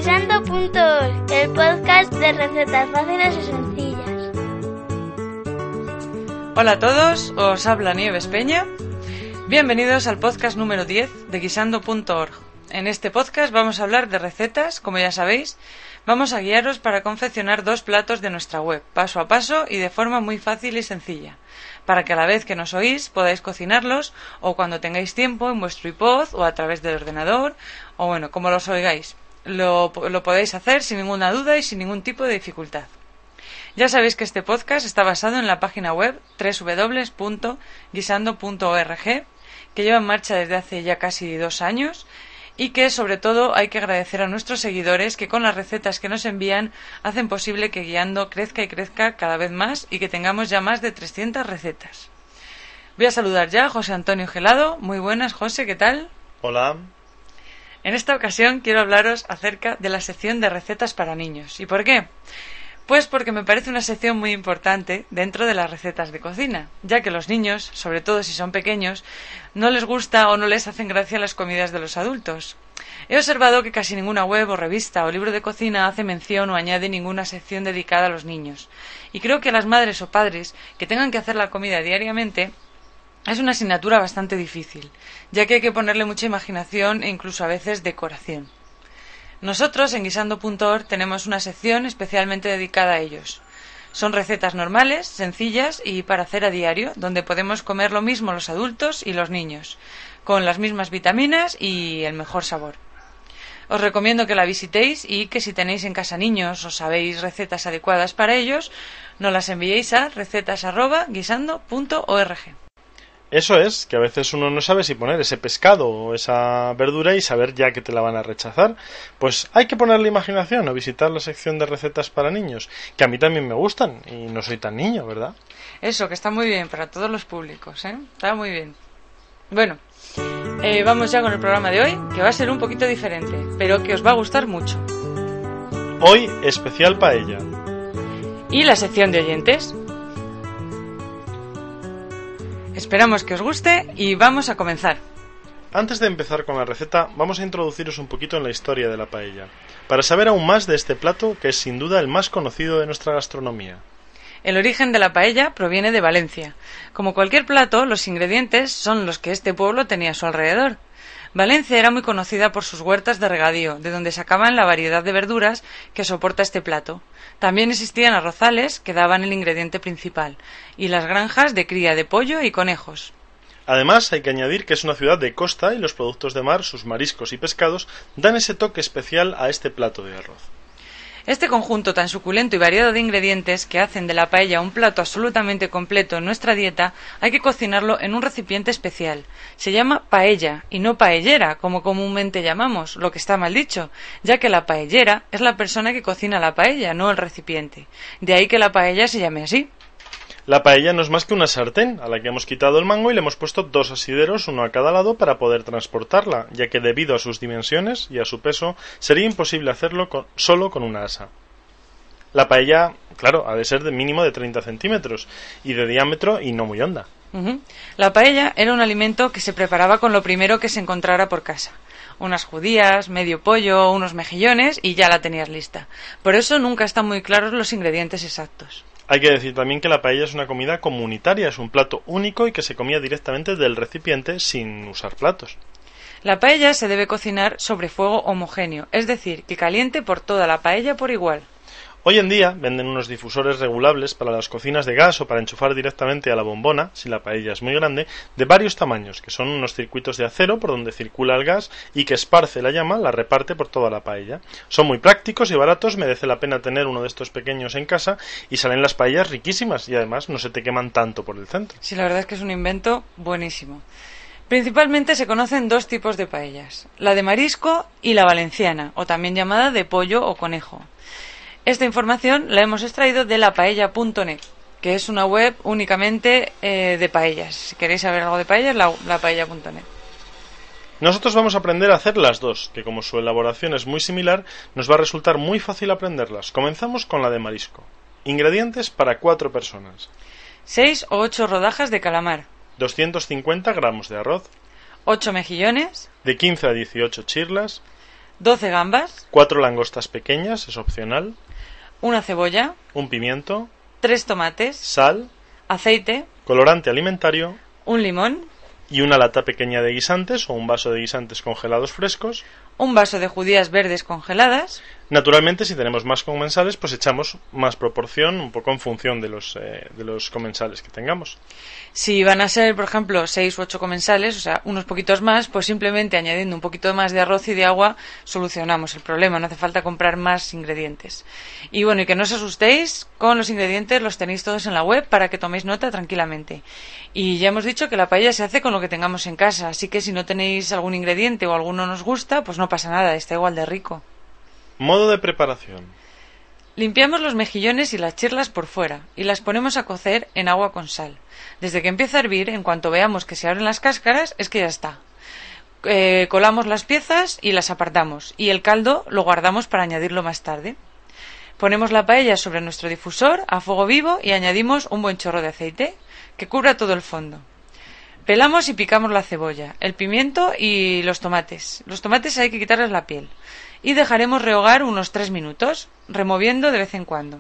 Guisando.org, el podcast de recetas fáciles y sencillas. Hola a todos, os habla Nieves Peña. Bienvenidos al podcast número 10 de Guisando.org. En este podcast vamos a hablar de recetas, como ya sabéis. Vamos a guiaros para confeccionar 2 platos de nuestra web, paso a paso y de forma muy fácil y sencilla, para que a la vez que nos oís podáis cocinarlos o cuando tengáis tiempo en vuestro iPod o a través del ordenador o bueno, como los oigáis. Lo podéis hacer sin ninguna duda y sin ningún tipo de dificultad. Ya sabéis que este podcast está basado en la página web www.guisando.org, que lleva en marcha desde hace ya casi 2 años y que sobre todo hay que agradecer a nuestros seguidores que con las recetas que nos envían hacen posible que Guiando crezca y crezca cada vez más y que tengamos ya más de 300 recetas. Voy a saludar ya a José Antonio Gelado. Muy buenas, José, ¿qué tal? Hola. En esta ocasión quiero hablaros acerca de la sección de recetas para niños. ¿Y por qué? Pues porque me parece una sección muy importante dentro de las recetas de cocina, ya que los niños, sobre todo si son pequeños, no les gusta o no les hacen gracia las comidas de los adultos. He observado que casi ninguna web o revista o libro de cocina hace mención o añade ninguna sección dedicada a los niños. Y creo que a las madres o padres que tengan que hacer la comida diariamente es una asignatura bastante difícil, ya que hay que ponerle mucha imaginación e incluso a veces decoración. Nosotros en Guisando.org tenemos una sección especialmente dedicada a ellos. Son recetas normales, sencillas y para hacer a diario, donde podemos comer lo mismo los adultos y los niños, con las mismas vitaminas y el mejor sabor. Os recomiendo que la visitéis y que si tenéis en casa niños o sabéis recetas adecuadas para ellos, nos las enviéis a recetas@guisando.org. Eso es, que a veces uno no sabe si poner ese pescado o esa verdura y saber ya que te la van a rechazar. Pues hay que ponerle imaginación o visitar la sección de recetas para niños, que a mí también me gustan y no soy tan niño, ¿verdad? Eso, que está muy bien para todos los públicos, ¿eh? Está muy bien. Bueno, vamos ya con el programa de hoy, que va a ser un poquito diferente, pero que os va a gustar mucho. Hoy, especial paella. Y la sección de oyentes. Esperamos que os guste y vamos a comenzar. Antes de empezar con la receta, vamos a introduciros un poquito en la historia de la paella, para saber aún más de este plato que es sin duda el más conocido de nuestra gastronomía. El origen de la paella proviene de Valencia. Como cualquier plato, los ingredientes son los que este pueblo tenía a su alrededor. Valencia era muy conocida por sus huertas de regadío, de donde sacaban la variedad de verduras que soporta este plato. También existían arrozales que daban el ingrediente principal, y las granjas de cría de pollo y conejos. Además, hay que añadir que es una ciudad de costa y los productos de mar, sus mariscos y pescados, dan ese toque especial a este plato de arroz. Este conjunto tan suculento y variado de ingredientes que hacen de la paella un plato absolutamente completo en nuestra dieta, hay que cocinarlo en un recipiente especial. Se llama paella y no paellera, como comúnmente llamamos, lo que está mal dicho, ya que la paellera es la persona que cocina la paella, no el recipiente. De ahí que la paella se llame así. La paella no es más que una sartén, a la que hemos quitado el mango y le hemos puesto 2 asideros, uno a cada lado, para poder transportarla, ya que debido a sus dimensiones y a su peso, sería imposible hacerlo solo con una asa. La paella, claro, ha de ser de mínimo de 30 centímetros, y de diámetro y no muy honda. La paella era un alimento que se preparaba con lo primero que se encontrara por casa. Unas judías, medio pollo, unos mejillones y ya la tenías lista. Por eso nunca están muy claros los ingredientes exactos. Hay que decir también que la paella es una comida comunitaria, es un plato único y que se comía directamente del recipiente sin usar platos. La paella se debe cocinar sobre fuego homogéneo, es decir, que caliente por toda la paella por igual. Hoy en día venden unos difusores regulables para las cocinas de gas o para enchufar directamente a la bombona, si la paella es muy grande, de varios tamaños, que son unos circuitos de acero por donde circula el gas y que esparce la llama, la reparte por toda la paella. Son muy prácticos y baratos, merece la pena tener uno de estos pequeños en casa y salen las paellas riquísimas y además no se te queman tanto por el centro. Sí, la verdad es que es un invento buenísimo. Principalmente se conocen 2 tipos de paellas, la de marisco y la valenciana, o también llamada de pollo o conejo. Esta información la hemos extraído de lapaella.net, que es una web únicamente de paellas. Si queréis saber algo de paellas, lapaella.net. Nosotros vamos a aprender a hacer las dos, que como su elaboración es muy similar, nos va a resultar muy fácil aprenderlas. Comenzamos con la de marisco. Ingredientes para 4 personas. 6 o 8 rodajas de calamar. 250 gramos de arroz. 8 mejillones. De 15 a 18 chirlas. 12 gambas, 4 langostas pequeñas, es opcional, una cebolla, un pimiento, 3 tomates, sal, aceite, colorante alimentario un limón, y una lata pequeña de guisantes o un vaso de guisantes congelados frescos. un vaso de judías verdes congeladas. Naturalmente, si tenemos más comensales, pues echamos más proporción, un poco en función de los comensales que tengamos. Si van a ser, por ejemplo, 6 u 8 comensales, o sea, unos poquitos más, pues simplemente añadiendo un poquito más de arroz y de agua solucionamos el problema, no hace falta comprar más ingredientes. Y bueno, y que no os asustéis, con los ingredientes los tenéis todos en la web para que toméis nota tranquilamente. Y ya hemos dicho que la paella se hace con lo que tengamos en casa, así que si no tenéis algún ingrediente o alguno nos gusta, pues no pasa nada, está igual de rico. Modo de preparación. Limpiamos los mejillones y las chirlas por fuera y las ponemos a cocer en agua con sal. Desde que empieza a hervir, en cuanto veamos que se abren las cáscaras, es que ya está. Colamos las piezas y las apartamos, y el caldo lo guardamos para añadirlo más tarde. Ponemos la paella sobre nuestro difusor a fuego vivo y añadimos un buen chorro de aceite que cubra todo el fondo. Pelamos y picamos la cebolla, el pimiento y los tomates. Los tomates hay que quitarles la piel. Y dejaremos rehogar unos 3 minutos, removiendo de vez en cuando.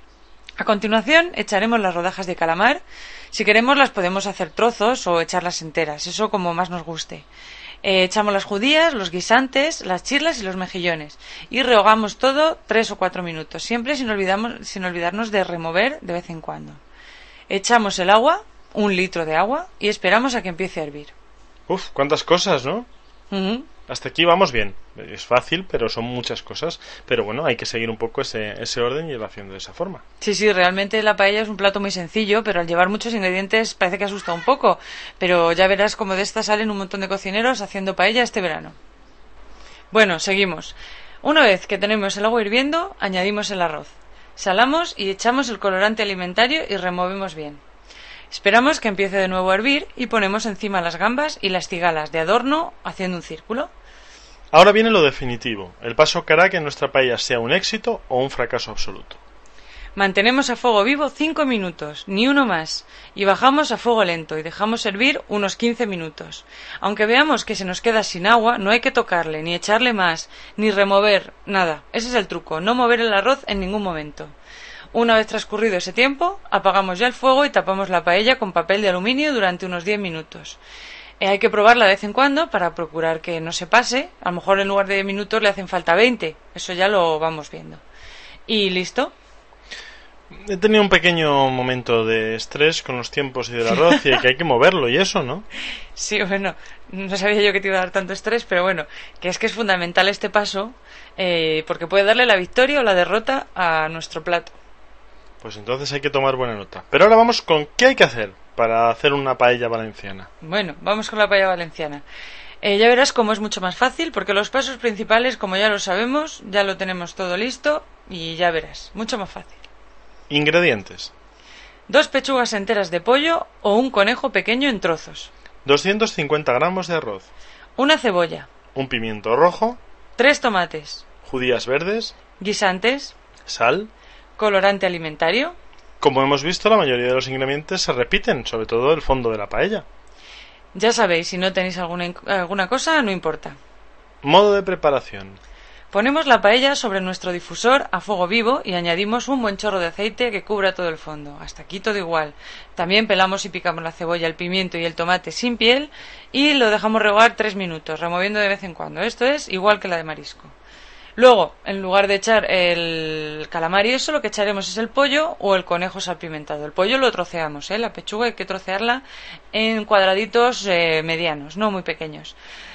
A continuación echaremos las rodajas de calamar. Si queremos las podemos hacer trozos o echarlas enteras, eso como más nos guste. Echamos las judías, los guisantes, las chirlas y los mejillones. Y rehogamos todo 3 o 4 minutos, siempre sin olvidarnos de remover de vez en cuando. Echamos el agua, 1 litro de agua, y esperamos a que empiece a hervir. Uf, cuántas cosas, ¿no? Uh-huh. Hasta aquí vamos bien. Es fácil, pero son muchas cosas. Pero bueno, hay que seguir un poco ese orden y irlo haciendo de esa forma. Sí, realmente la paella es un plato muy sencillo, pero al llevar muchos ingredientes parece que asusta un poco. Pero ya verás como de esta salen un montón de cocineros haciendo paella este verano. Bueno, seguimos. Una vez que tenemos el agua hirviendo, añadimos el arroz. Salamos y echamos el colorante alimentario y removemos bien. Esperamos que empiece de nuevo a hervir y ponemos encima las gambas y las cigalas de adorno haciendo un círculo. Ahora viene lo definitivo, el paso que hará que nuestra paella sea un éxito o un fracaso absoluto. Mantenemos a fuego vivo 5 minutos, ni uno más, y bajamos a fuego lento y dejamos hervir unos 15 minutos. Aunque veamos que se nos queda sin agua, no hay que tocarle, ni echarle más, ni remover, nada. Ese es el truco, no mover el arroz en ningún momento. Una vez transcurrido ese tiempo, apagamos ya el fuego y tapamos la paella con papel de aluminio durante unos 10 minutos. Hay que probarla de vez en cuando para procurar que no se pase. A lo mejor en lugar de 10 minutos le hacen falta 20. Eso ya lo vamos viendo. ¿Y listo? He tenido un pequeño momento de estrés con los tiempos y del arroz y que hay que moverlo y eso, ¿no? Sí, bueno, no sabía yo que te iba a dar tanto estrés, pero bueno, que es fundamental este paso porque puede darle la victoria o la derrota a nuestro plato. Pues entonces hay que tomar buena nota. Pero ahora vamos con qué hay que hacer para hacer una paella valenciana. Bueno, vamos con la paella valenciana. Ya verás cómo es mucho más fácil, porque los pasos principales, como ya lo sabemos, ya lo tenemos todo listo y ya verás, mucho más fácil. Ingredientes: 2 pechugas enteras de pollo o un conejo pequeño en trozos, 250 gramos de arroz, una cebolla, un pimiento rojo, 3 tomates, judías verdes, guisantes, sal. colorante alimentario. Como hemos visto, la mayoría de los ingredientes se repiten, sobre todo el fondo de la paella. Ya sabéis, si no tenéis alguna cosa, no importa. Modo de preparación: ponemos la paella sobre nuestro difusor a fuego vivo y añadimos un buen chorro de aceite que cubra todo el fondo. Hasta aquí todo igual. También pelamos y picamos la cebolla, el pimiento y el tomate sin piel y lo dejamos rehogar 3 minutos, removiendo de vez en cuando. Esto es igual que la de marisco. Luego, en lugar de echar el calamar y eso, lo que echaremos es el pollo o el conejo salpimentado. El pollo lo troceamos, la pechuga hay que trocearla en cuadraditos medianos, no muy pequeños.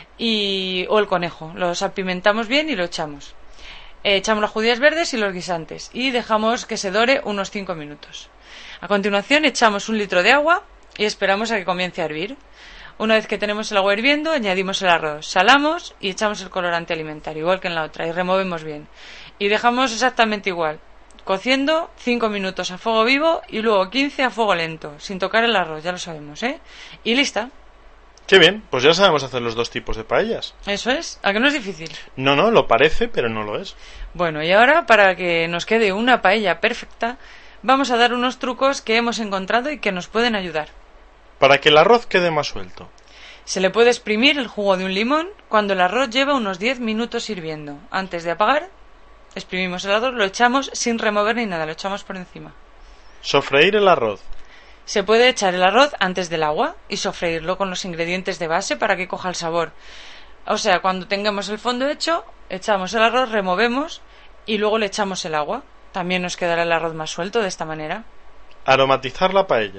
O el conejo, lo salpimentamos bien y lo echamos. Echamos las judías verdes y los guisantes y dejamos que se dore unos 5 minutos. A continuación echamos 1 litro de agua y esperamos a que comience a hervir. Una vez que tenemos el agua hirviendo, añadimos el arroz, salamos y echamos el colorante alimentario, igual que en la otra, y removemos bien. Y dejamos exactamente igual, cociendo 5 minutos a fuego vivo y luego 15 a fuego lento, sin tocar el arroz, ya lo sabemos, Y lista. Qué bien, pues ya sabemos hacer los 2 tipos de paellas. Eso es, ¿a que no es difícil? No, lo parece, pero no lo es. Bueno, y ahora, para que nos quede una paella perfecta, vamos a dar unos trucos que hemos encontrado y que nos pueden ayudar. Para que el arroz quede más suelto. Se le puede exprimir el jugo de un limón cuando el arroz lleva unos 10 minutos hirviendo. Antes de apagar, exprimimos el arroz, lo echamos sin remover ni nada, lo echamos por encima. Sofreír el arroz. Se puede echar el arroz antes del agua y sofreírlo con los ingredientes de base para que coja el sabor. O sea, cuando tengamos el fondo hecho, echamos el arroz, removemos y luego le echamos el agua. También nos quedará el arroz más suelto de esta manera. Aromatizar la paella.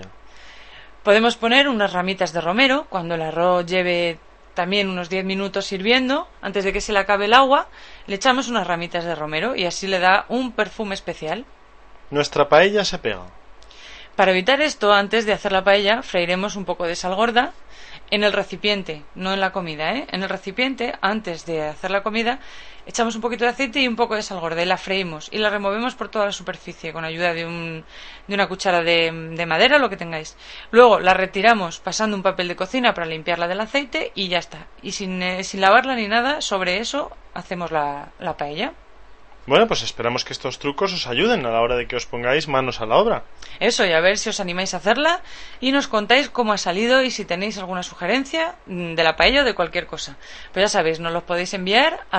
Podemos poner unas ramitas de romero cuando el arroz lleve también unos 10 minutos hirviendo. Antes de que se le acabe el agua, le echamos unas ramitas de romero y así le da un perfume especial. Nuestra paella se pega. Para evitar esto, antes de hacer la paella, freiremos un poco de sal gorda en el recipiente, no en la comida, ¿eh? En el recipiente, antes de hacer la comida, echamos un poquito de aceite y un poco de sal gorda y la freímos y la removemos por toda la superficie con ayuda de una cuchara de madera o lo que tengáis. Luego la retiramos pasando un papel de cocina para limpiarla del aceite y ya está. Y sin lavarla ni nada, sobre eso hacemos la paella. Bueno, pues esperamos que estos trucos os ayuden a la hora de que os pongáis manos a la obra. Eso, y a ver si os animáis a hacerla y nos contáis cómo ha salido y si tenéis alguna sugerencia de la paella o de cualquier cosa. Pues ya sabéis, nos los podéis enviar a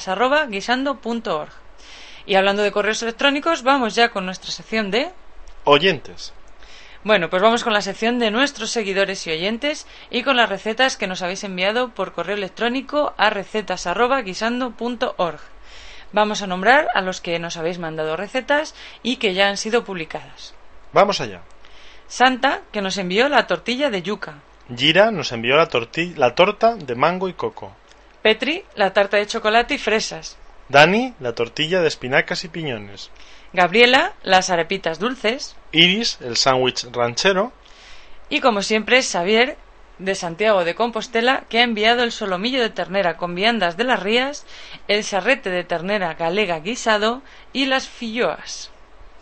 recetas@guisando.org. Y hablando de correos electrónicos, vamos ya con nuestra sección de... Oyentes. Bueno, pues vamos con la sección de nuestros seguidores y oyentes y con las recetas que nos habéis enviado por correo electrónico a recetas@guisando.org. Vamos a nombrar a los que nos habéis mandado recetas y que ya han sido publicadas. Vamos allá. Santa, que nos envió la tortilla de yuca. Gira nos envió la torta de mango y coco. Petri, la tarta de chocolate y fresas. Dani, la tortilla de espinacas y piñones. Gabriela, las arepitas dulces. Iris, el sándwich ranchero. Y como siempre, Xavier, de Santiago de Compostela, que ha enviado el solomillo de ternera con viandas de las Rías, el charrete de ternera galega guisado y las filloas.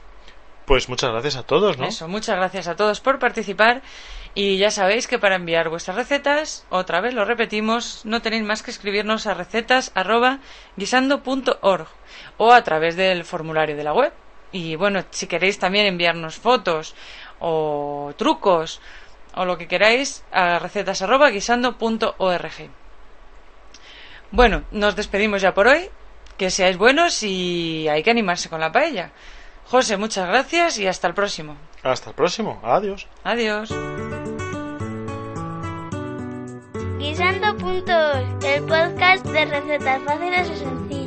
Pues muchas gracias a todos, ¿no? Eso, muchas gracias a todos por participar y ya sabéis que para enviar vuestras recetas, otra vez lo repetimos, no tenéis más que escribirnos a recetas@guisando.org o a través del formulario de la web. Y bueno, si queréis también enviarnos fotos o trucos o lo que queráis a recetas@guisando.org. Bueno, nos despedimos ya por hoy. Que seáis buenos y hay que animarse con la paella. José, muchas gracias y hasta el próximo. Hasta el próximo. Adiós. Adiós. Guisando.org, el podcast de recetas fáciles y sencillas.